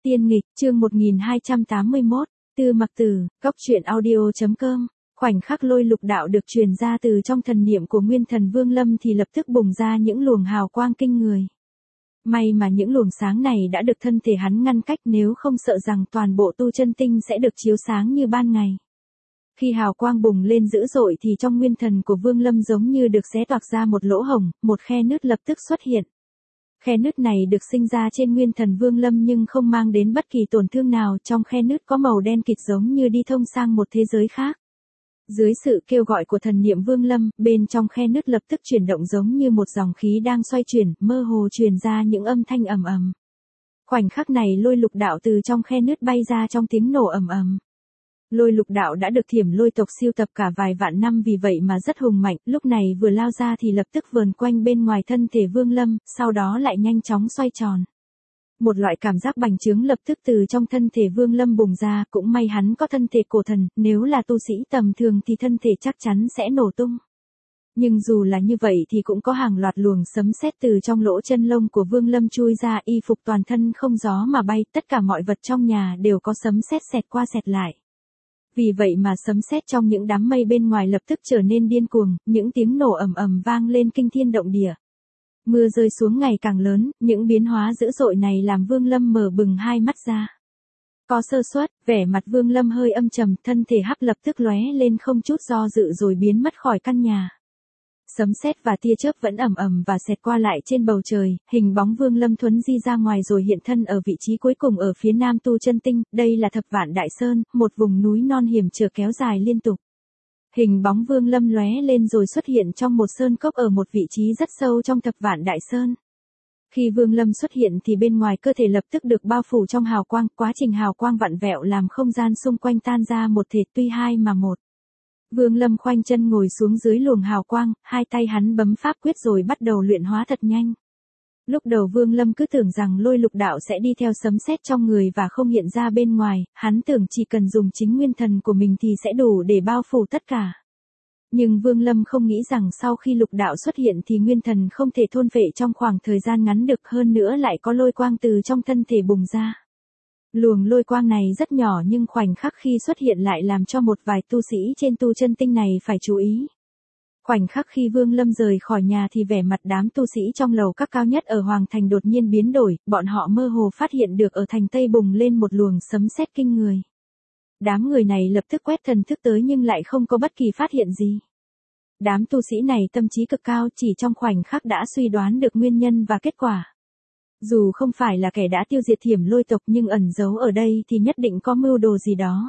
Tiên nghịch, chương 1281, Tư Mặc Tử, Cóc truyện audio.com. Khoảnh khắc lôi lục đạo được truyền ra từ trong thần niệm của nguyên thần Vương Lâm thì lập tức bùng ra những luồng hào quang kinh người. May mà những luồng sáng này đã được thân thể hắn ngăn cách, nếu không sợ rằng toàn bộ tu chân tinh sẽ được chiếu sáng như ban ngày. Khi hào quang bùng lên dữ dội thì trong nguyên thần của Vương Lâm giống như được xé toạc ra một lỗ hổng, một khe nứt lập tức xuất hiện. Khe nứt này được sinh ra trên nguyên thần Vương Lâm nhưng không mang đến bất kỳ tổn thương nào, trong khe nứt có màu đen kịt giống như đi thông sang một thế giới khác. Dưới sự kêu gọi của thần niệm Vương Lâm, bên trong khe nứt lập tức chuyển động giống như một dòng khí đang xoay chuyển, mơ hồ truyền ra những âm thanh ầm ầm. Khoảnh khắc này lôi lục đạo từ trong khe nứt bay ra trong tiếng nổ ầm ầm. Lôi lục đạo đã được thiểm lôi tộc siêu tập cả vài vạn năm, vì vậy mà rất hùng mạnh, lúc này vừa lao ra thì lập tức vờn quanh bên ngoài thân thể Vương Lâm, sau đó lại nhanh chóng xoay tròn. Một loại cảm giác bành trướng lập tức từ trong thân thể Vương Lâm bùng ra, cũng may hắn có thân thể cổ thần, nếu là tu sĩ tầm thường thì thân thể chắc chắn sẽ nổ tung. Nhưng dù là như vậy thì cũng có hàng loạt luồng sấm sét từ trong lỗ chân lông của Vương Lâm chui ra, y phục toàn thân không gió mà bay, tất cả mọi vật trong nhà đều có sấm sét xẹt qua xẹt lại. Vì vậy mà sấm sét trong những đám mây bên ngoài lập tức trở nên điên cuồng, những tiếng nổ ầm ầm vang lên kinh thiên động địa. Mưa rơi xuống ngày càng lớn, những biến hóa dữ dội này làm Vương Lâm mở bừng hai mắt ra. Có sơ suất, vẻ mặt Vương Lâm hơi âm trầm, thân thể hắc lập tức lóe lên không chút do dự rồi biến mất khỏi căn nhà. Sấm sét và tia chớp vẫn ầm ầm và xẹt qua lại trên bầu trời, hình bóng Vương Lâm thuấn di ra ngoài rồi hiện thân ở vị trí cuối cùng ở phía nam tu chân tinh, đây là Thập Vạn Đại Sơn, một vùng núi non hiểm trở kéo dài liên tục. Hình bóng Vương Lâm lóe lên rồi xuất hiện trong một sơn cốc ở một vị trí rất sâu trong Thập Vạn Đại Sơn. Khi Vương Lâm xuất hiện thì bên ngoài cơ thể lập tức được bao phủ trong hào quang, quá trình hào quang vặn vẹo làm không gian xung quanh tan ra một thể tuy hai mà một. Vương Lâm khoanh chân ngồi xuống dưới luồng hào quang, hai tay hắn bấm pháp quyết rồi bắt đầu luyện hóa thật nhanh. Lúc đầu Vương Lâm cứ tưởng rằng lôi lục đạo sẽ đi theo sấm sét trong người và không hiện ra bên ngoài, hắn tưởng chỉ cần dùng chính nguyên thần của mình thì sẽ đủ để bao phủ tất cả. Nhưng Vương Lâm không nghĩ rằng sau khi lục đạo xuất hiện thì nguyên thần không thể thôn phệ trong khoảng thời gian ngắn được, hơn nữa lại có lôi quang từ trong thân thể bùng ra. Luồng lôi quang này rất nhỏ nhưng khoảnh khắc khi xuất hiện lại làm cho một vài tu sĩ trên tu chân tinh này phải chú ý. Khoảnh khắc khi Vương Lâm rời khỏi nhà thì vẻ mặt đám tu sĩ trong lầu các cao nhất ở Hoàng Thành đột nhiên biến đổi, bọn họ mơ hồ phát hiện được ở thành Tây bùng lên một luồng sấm sét kinh người. Đám người này lập tức quét thần thức tới nhưng lại không có bất kỳ phát hiện gì. Đám tu sĩ này tâm trí cực cao, chỉ trong khoảnh khắc đã suy đoán được nguyên nhân và kết quả. Dù không phải là kẻ đã tiêu diệt thiểm lôi tộc nhưng ẩn giấu ở đây thì nhất định có mưu đồ gì đó.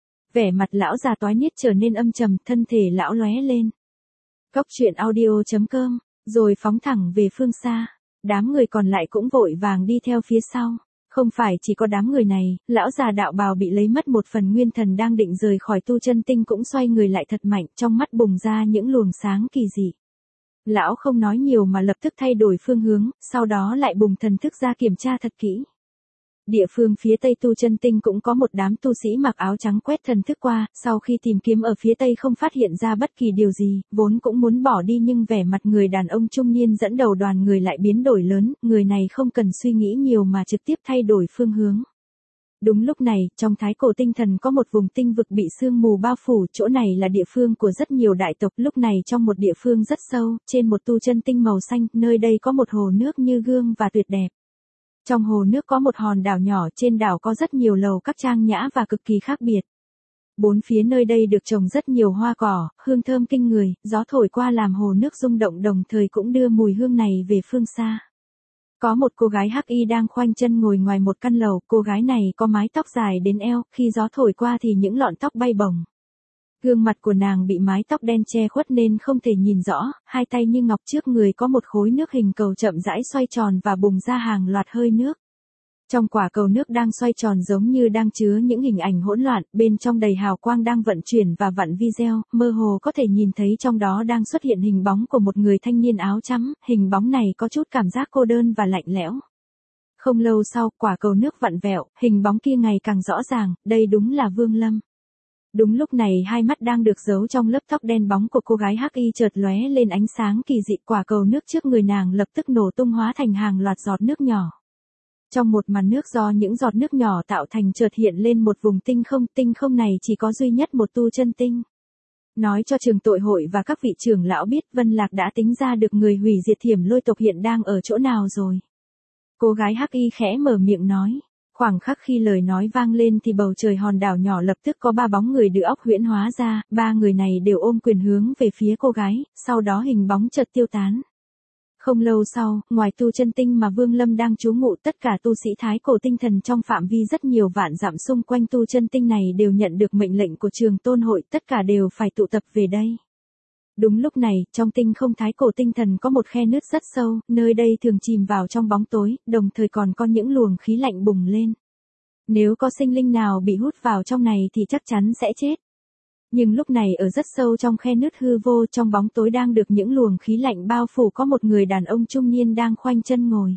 Vẻ mặt lão già toái niết trở nên âm trầm, thân thể lão lóe lên. Cóc truyện audio.com, rồi phóng thẳng về phương xa. Đám người còn lại cũng vội vàng đi theo phía sau. Không phải chỉ có đám người này, lão già đạo bào bị lấy mất một phần nguyên thần đang định rời khỏi tu chân tinh cũng xoay người lại thật mạnh, trong mắt bùng ra những luồng sáng kỳ dị. Lão không nói nhiều mà lập tức thay đổi phương hướng, sau đó lại bùng thần thức ra kiểm tra thật kỹ. Địa phương phía tây tu chân tinh cũng có một đám tu sĩ mặc áo trắng quét thần thức qua, sau khi tìm kiếm ở phía tây không phát hiện ra bất kỳ điều gì, vốn cũng muốn bỏ đi nhưng vẻ mặt người đàn ông trung niên dẫn đầu đoàn người lại biến đổi lớn, người này không cần suy nghĩ nhiều mà trực tiếp thay đổi phương hướng. Đúng lúc này, trong thái cổ tinh thần có một vùng tinh vực bị sương mù bao phủ, chỗ này là địa phương của rất nhiều đại tộc, lúc này trong một địa phương rất sâu, trên một tu chân tinh màu xanh, nơi đây có một hồ nước như gương và tuyệt đẹp. Trong hồ nước có một hòn đảo nhỏ, trên đảo có rất nhiều lầu các trang nhã và cực kỳ khác biệt. Bốn phía nơi đây được trồng rất nhiều hoa cỏ, hương thơm kinh người, gió thổi qua làm hồ nước rung động đồng thời cũng đưa mùi hương này về phương xa. Có một cô gái hắc y đang khoanh chân ngồi ngoài một căn lầu, cô gái này có mái tóc dài đến eo, khi gió thổi qua thì những lọn tóc bay bổng. Gương mặt của nàng bị mái tóc đen che khuất nên không thể nhìn rõ, hai tay như ngọc, trước người có một khối nước hình cầu chậm rãi xoay tròn và bùng ra hàng loạt hơi nước. Trong quả cầu nước đang xoay tròn giống như đang chứa những hình ảnh hỗn loạn, bên trong đầy hào quang đang vận chuyển và vặn video, mơ hồ có thể nhìn thấy trong đó đang xuất hiện hình bóng của một người thanh niên áo trắng, hình bóng này có chút cảm giác cô đơn và lạnh lẽo. Không lâu sau, quả cầu nước vặn vẹo, hình bóng kia ngày càng rõ ràng, đây đúng là Vương Lâm. Đúng lúc này hai mắt đang được giấu trong lớp tóc đen bóng của cô gái hắc y chợt lóe lên ánh sáng kỳ dị, quả cầu nước trước người nàng lập tức nổ tung hóa thành hàng loạt giọt nước nhỏ. Trong một màn nước do những giọt nước nhỏ tạo thành chợt hiện lên một vùng tinh không này chỉ có duy nhất một tu chân tinh. Nói cho trường tội hội và các vị trưởng lão biết Vân Lạc đã tính ra được người hủy diệt Thiểm Lôi tộc hiện đang ở chỗ nào rồi. Cô gái hắc y khẽ mở miệng nói. Khoảng khắc khi lời nói vang lên thì bầu trời hòn đảo nhỏ lập tức có 3 bóng người đưa óc huyễn hóa ra, 3 người này đều ôm quyền hướng về phía cô gái, sau đó hình bóng chợt tiêu tán. Không lâu sau, ngoài tu chân tinh mà Vương Lâm đang trú ngụ, tất cả tu sĩ thái cổ tinh thần trong phạm vi rất nhiều vạn dặm xung quanh tu chân tinh này đều nhận được mệnh lệnh của Trường Tôn hội, tất cả đều phải tụ tập về đây. Đúng lúc này, trong tinh không thái cổ tinh thần có một khe nứt rất sâu, nơi đây thường chìm vào trong bóng tối, đồng thời còn có những luồng khí lạnh bùng lên. Nếu có sinh linh nào bị hút vào trong này thì chắc chắn sẽ chết. Nhưng lúc này ở rất sâu trong khe nứt hư vô, trong bóng tối đang được những luồng khí lạnh bao phủ, có một người đàn ông trung niên đang khoanh chân ngồi.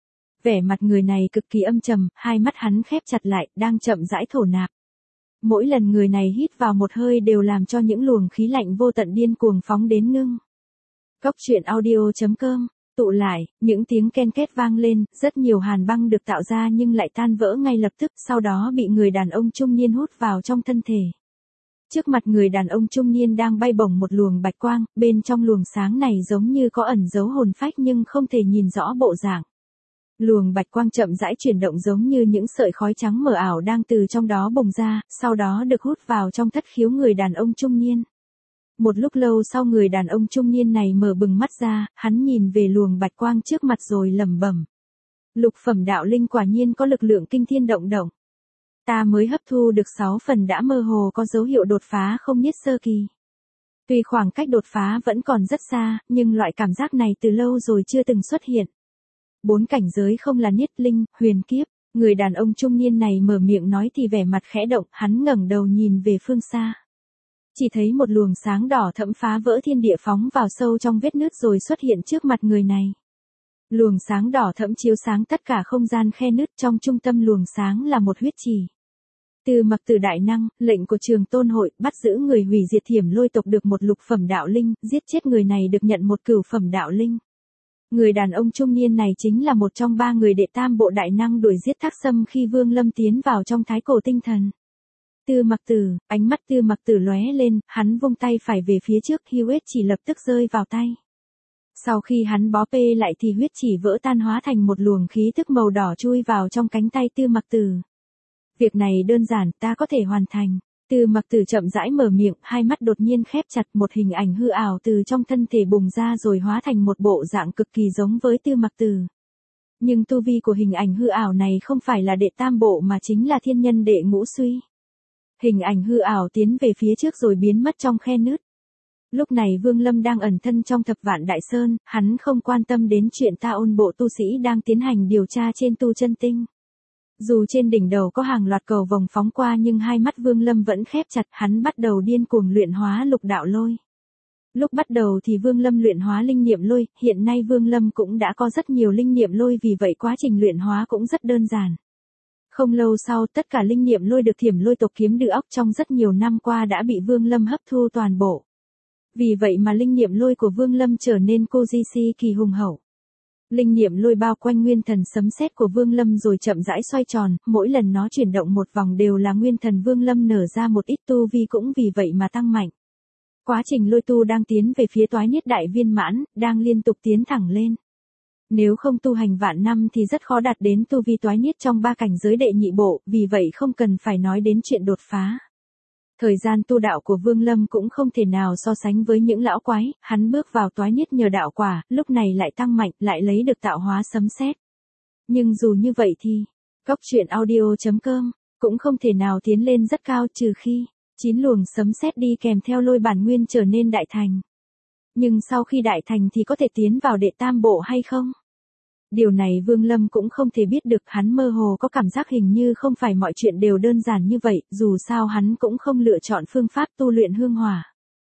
Vẻ mặt người này cực kỳ âm trầm, hai mắt hắn khép chặt lại, đang chậm rãi thổ nạp. Mỗi lần người này hít vào một hơi đều làm cho những luồng khí lạnh vô tận điên cuồng phóng đến ngưng. Cốc truyện audio.com, tụ lại, những tiếng ken két vang lên, rất nhiều hàn băng được tạo ra nhưng lại tan vỡ ngay lập tức, sau đó bị người đàn ông trung niên hút vào trong thân thể. Trước mặt người đàn ông trung niên đang bay bổng một luồng bạch quang, bên trong luồng sáng này giống như có ẩn dấu hồn phách nhưng không thể nhìn rõ bộ dạng. Luồng bạch quang chậm rãi chuyển động giống như những sợi khói trắng mờ ảo đang từ trong đó bùng ra, sau đó được hút vào trong thất khiếu người đàn ông trung niên. Một lúc lâu sau người đàn ông trung niên này mở bừng mắt ra, hắn nhìn về luồng bạch quang trước mặt rồi lẩm bẩm. Lục phẩm đạo linh quả nhiên có lực lượng kinh thiên động động. Ta mới hấp thu được 6 phần đã mơ hồ có dấu hiệu đột phá không niết sơ kỳ. Tuy khoảng cách đột phá vẫn còn rất xa, nhưng loại cảm giác này từ lâu rồi chưa từng xuất hiện. 4 cảnh giới không là niết linh, huyền kiếp. Người đàn ông trung niên này mở miệng nói thì vẻ mặt khẽ động, hắn ngẩng đầu nhìn về phương xa. Chỉ thấy một luồng sáng đỏ thẫm phá vỡ thiên địa phóng vào sâu trong vết nứt rồi xuất hiện trước mặt người này. Luồng sáng đỏ thẫm chiếu sáng tất cả không gian khe nứt, trong trung tâm luồng sáng là một huyết trì. Từ Mặc Tử đại năng, lệnh của Trường Tôn hội, bắt giữ người hủy diệt Thiểm Lôi tộc được một lục phẩm đạo linh, giết chết người này được nhận một cửu phẩm đạo linh. Người đàn ông trung niên này chính là một trong 3 người đệ tam bộ đại năng đuổi giết Thác Sâm khi Vương Lâm tiến vào trong thái cổ tinh thần. Tư Mặc Tử, ánh mắt Tư Mặc Tử lóe lên, hắn vung tay phải về phía trước, huyết chỉ lập tức rơi vào tay. Sau khi hắn bó pê lại thì huyết chỉ vỡ tan hóa thành một luồng khí tức màu đỏ chui vào trong cánh tay Tư Mặc Tử. Việc này đơn giản, ta có thể hoàn thành. Tư Mặc Tử chậm rãi mở miệng, hai mắt đột nhiên khép chặt, một hình ảnh hư ảo từ trong thân thể bùng ra rồi hóa thành một bộ dạng cực kỳ giống với Tư Mặc Tử. Nhưng tu vi của hình ảnh hư ảo này không phải là đệ tam bộ mà chính là thiên nhân đệ ngũ suy. Hình ảnh hư ảo tiến về phía trước rồi biến mất trong khe nứt. Lúc này Vương Lâm đang ẩn thân trong Thập Vạn Đại Sơn, hắn không quan tâm đến chuyện Ta Ôn bộ tu sĩ đang tiến hành điều tra trên tu chân tinh. Dù trên đỉnh đầu có hàng loạt cầu vồng phóng qua nhưng hai mắt Vương Lâm vẫn khép chặt, hắn bắt đầu điên cuồng luyện hóa lục đạo lôi. Lúc bắt đầu thì Vương Lâm luyện hóa linh niệm lôi, hiện nay Vương Lâm cũng đã có rất nhiều linh niệm lôi, vì vậy quá trình luyện hóa cũng rất đơn giản. Không lâu sau, tất cả linh niệm lôi được Thiểm Lôi tộc kiếm được óc trong rất nhiều năm qua đã bị Vương Lâm hấp thu toàn bộ. Vì vậy mà linh niệm lôi của Vương Lâm trở nên Koji kỳ hùng hậu. Linh niệm lôi bao quanh nguyên thần sấm sét của Vương Lâm rồi chậm rãi xoay tròn, mỗi lần nó chuyển động một vòng đều là nguyên thần Vương Lâm nở ra một ít tu vi, cũng vì vậy mà tăng mạnh. Quá trình lôi tu đang tiến về phía toái niết đại viên mãn, đang liên tục tiến thẳng lên. Nếu không tu hành vạn năm thì rất khó đạt đến tu vi toái niết trong 3 cảnh giới đệ nhị bộ, vì vậy không cần phải nói đến chuyện đột phá. Thời gian tu đạo của Vương Lâm cũng không thể nào so sánh với những lão quái, hắn bước vào toái niết nhờ đạo quả, lúc này lại tăng mạnh, lại lấy được tạo hóa sấm sét. Nhưng dù như vậy thì, Cốc truyện audio.com cũng không thể nào tiến lên rất cao, trừ khi 9 luồng sấm sét đi kèm theo lôi bản nguyên trở nên đại thành. Nhưng sau khi đại thành thì có thể tiến vào đệ tam bộ hay không? Điều này Vương Lâm cũng không thể biết được, hắn mơ hồ có cảm giác hình như không phải mọi chuyện đều đơn giản như vậy, dù sao hắn cũng không lựa chọn phương pháp tu luyện hương hỏa.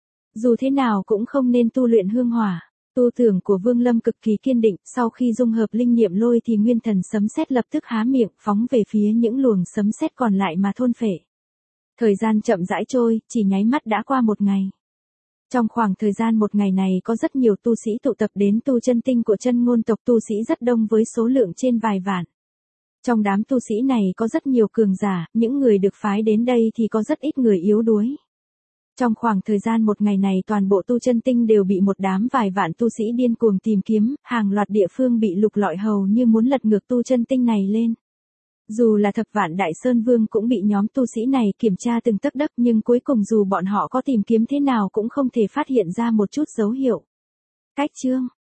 Dù thế nào cũng không nên tu luyện hương hỏa. Tu tưởng của Vương Lâm cực kỳ kiên định, sau khi dung hợp linh niệm lôi thì nguyên thần sấm sét lập tức há miệng phóng về phía những luồng sấm sét còn lại mà thôn phệ. Thời gian chậm rãi trôi, chỉ nháy mắt đã qua một ngày. Trong khoảng thời gian một ngày này có rất nhiều tu sĩ tụ tập đến tu chân tinh của Chân Ngôn tộc, tu sĩ rất đông với số lượng trên vài vạn. Trong đám tu sĩ này có rất nhiều cường giả, những người được phái đến đây thì có rất ít người yếu đuối. Trong khoảng thời gian một ngày này toàn bộ tu chân tinh đều bị một đám vài vạn tu sĩ điên cuồng tìm kiếm, hàng loạt địa phương bị lục lọi hầu như muốn lật ngược tu chân tinh này lên. Dù là Thập Vạn Đại Sơn Vương cũng bị nhóm tu sĩ này kiểm tra từng tấc đất, nhưng cuối cùng dù bọn họ có tìm kiếm thế nào cũng không thể phát hiện ra một chút dấu hiệu. Cách chương